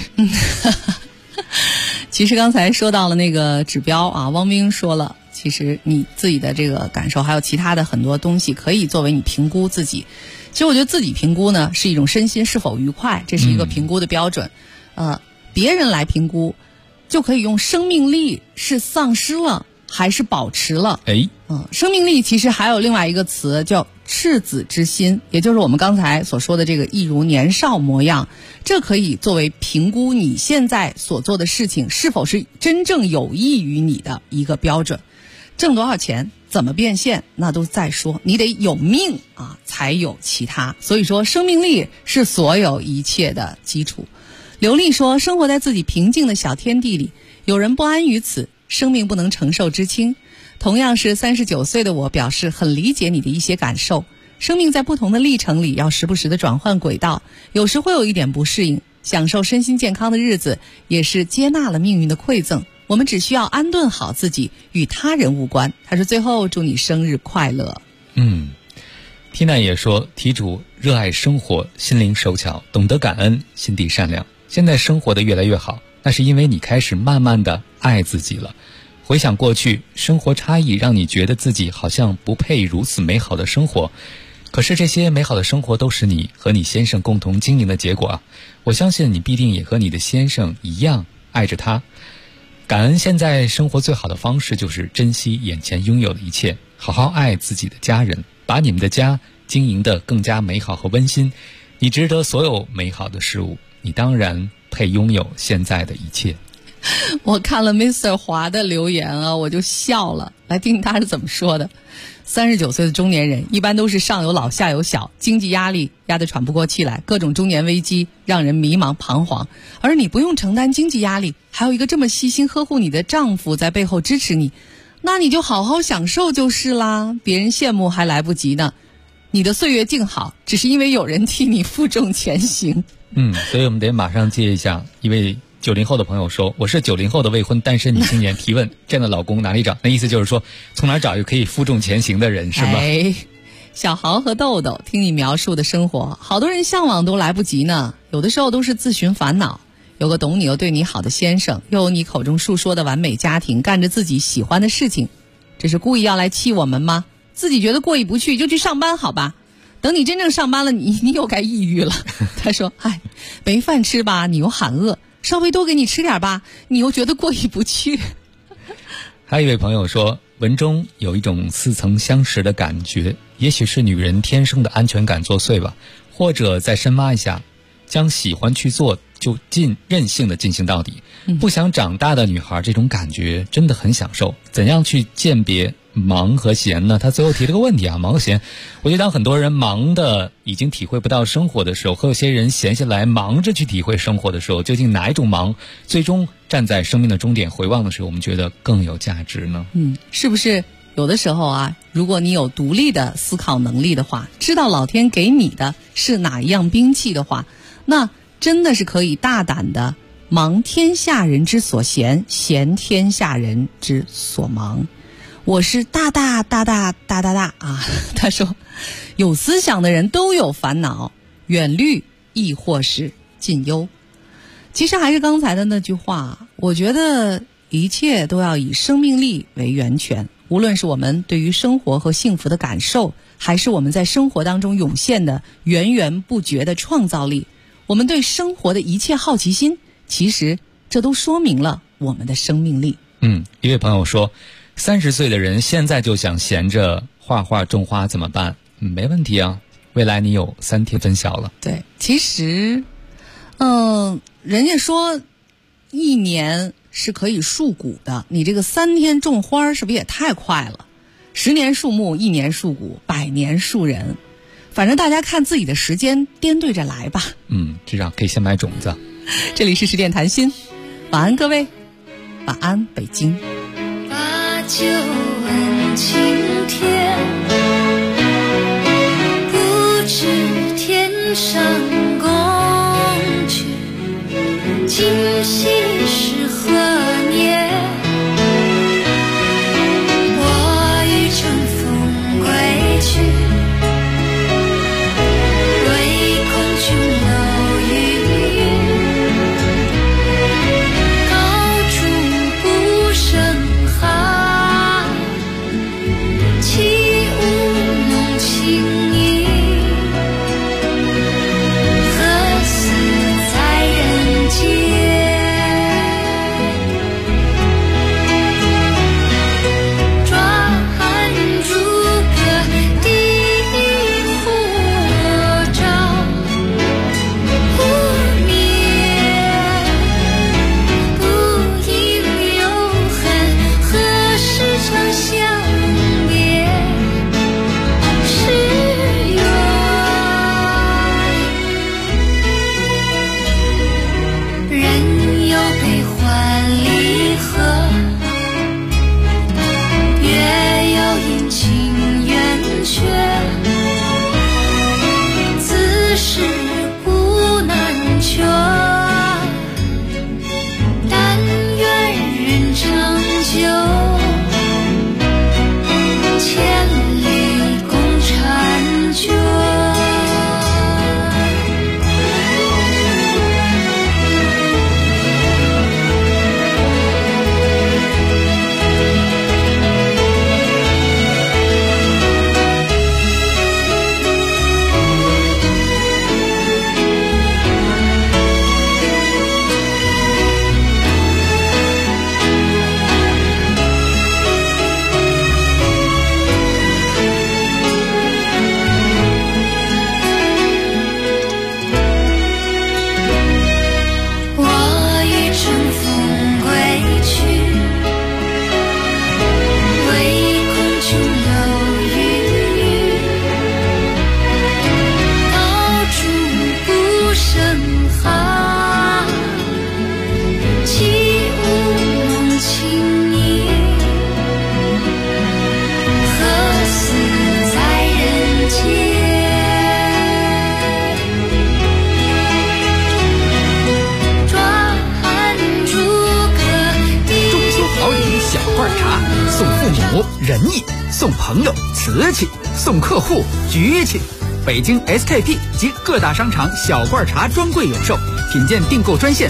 其实刚才说到了那个指标啊，汪冰说了，其实你自己的这个感受还有其他的很多东西可以作为你评估自己。其实我觉得自己评估呢是一种身心是否愉快，这是一个评估的标准。别人来评估就可以用生命力是丧失了还是保持了。生命力其实还有另外一个词叫赤子之心，也就是我们刚才所说的这个一如年少模样，这可以作为评估你现在所做的事情是否是真正有益于你的一个标准。挣多少钱怎么变现那都再说，你得有命啊才有其他。所以说生命力是所有一切的基础。刘丽说，生活在自己平静的小天地里，有人不安于此，生命不能承受之轻。同样是39岁的我表示很理解你的一些感受，生命在不同的历程里要时不时的转换轨道，有时会有一点不适应，享受身心健康的日子也是接纳了命运的馈赠，我们只需要安顿好自己，与他人无关。他说最后祝你生日快乐。 Tina 也说，题主热爱生活，心灵手巧，懂得感恩，心地善良，现在生活的越来越好，那是因为你开始慢慢的爱自己了。回想过去，生活差异让你觉得自己好像不配如此美好的生活，可是这些美好的生活都是你和你先生共同经营的结果啊！我相信你必定也和你的先生一样爱着他。感恩现在生活最好的方式就是珍惜眼前拥有的一切，好好爱自己的家人，把你们的家经营得更加美好和温馨。你值得所有美好的事物，你当然配拥有现在的一切。 我看了 Mr. 华的留言啊，我就笑了。来听听他是怎么说的。39岁的中年人一般都是上有老下有小，经济压力压得喘不过气来，各种中年危机让人迷茫彷徨。而你不用承担经济压力，还有一个这么细心呵护你的丈夫在背后支持你，那你就好好享受就是啦，别人羡慕还来不及呢。你的岁月静好，只是因为有人替你负重前行。 所以我们得马上接一下一位90后的朋友说，我是90后的未婚单身女青年，提问这样的老公哪里找？那意思就是说从哪找一个可以负重前行的人，是吗？ 小豪和豆豆听你描述的生活，好多人向往都来不及呢，有的时候都是自寻烦恼。有个懂你又对你好的先生，又有你口中述说的完美家庭，干着自己喜欢的事情，这是故意要来气我们吗？自己觉得过意不去就去上班好吧，等你真正上班了，你又该抑郁了。他说没饭吃吧，你又喊饿，稍微多给你吃点吧，你又觉得过意不去。 还有一位朋友说，文中有一种似曾相识的感觉，也许是女人天生的安全感作祟吧，或者再深挖一下，将喜欢去做就任性的进行到底。不想长大的女孩这种感觉真的很享受。怎样去鉴别忙和闲呢？他最后提了个问题啊，忙和闲。我觉得当很多人忙的已经体会不到生活的时候，和有些人闲下来忙着去体会生活的时候，究竟哪一种忙最终站在生命的终点回望的时候，我们觉得更有价值呢？ 是不是有的时候啊，如果你有独立的思考能力的话，知道老天给你的是哪一样兵器的话，那真的是可以大胆的忙天下人之所闲，闲天下人之所忙。我是大啊，他说有思想的人都有烦恼，远虑亦或是近忧。其实还是刚才的那句话，我觉得一切都要以生命力为源泉，无论是我们对于生活和幸福的感受，还是我们在生活当中涌现的源源不绝的创造力，我们对生活的一切好奇心，其实这都说明了我们的生命力。 一位朋友说，30岁的人现在就想闲着画画种花怎么办？没问题啊，未来你有3天分晓了。 对，其实人家说1年是可以树谷的，你这个3天种花是不是也太快了？10年树木，1年树谷，100年树人，反正大家看自己的时间颠对着来吧。 至少可以先买种子。 这里是10点谈心，晚安各位，晚安北京。 把酒问青天，不知天上宫阙， 夕是何年？我欲乘风归去，唯恐琼楼玉宇，高处不胜寒。起舞弄清影，何似在人间？ 仁义，送朋友瓷器，送客户局气。北京 SKP 及各大商场小罐茶专柜有售，品鉴订购专线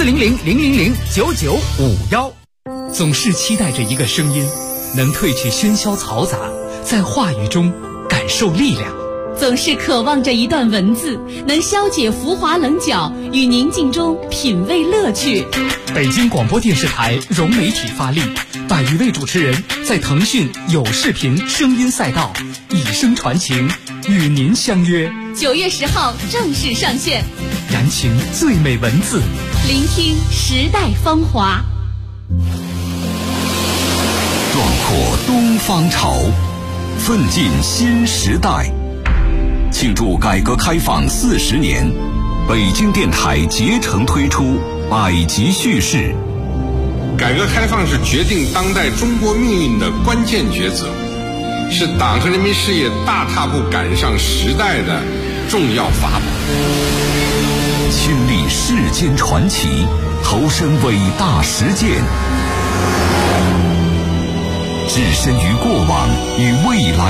400-000-9951。 总是期待着一个声音，能褪去喧嚣嘈杂，在话语中感受力量。 总是渴望着一段文字，能消解浮华棱角，与宁静中品味乐趣。 北京广播电视台融媒体发力，100余位主持人在腾讯有视频声音赛道以声传情，与您相约。 9月10号正式上线， 燃情最美文字， 聆听时代芳华， 壮阔东方潮，奋进新时代。庆祝改革开放40年，北京电台竭诚推出百集叙事。 改革开放是决定当代中国命运的关键抉择，是党和人民事业大踏步赶上时代的重要法宝。 亲历世间传奇，投身伟大实践，置身于过往与未来。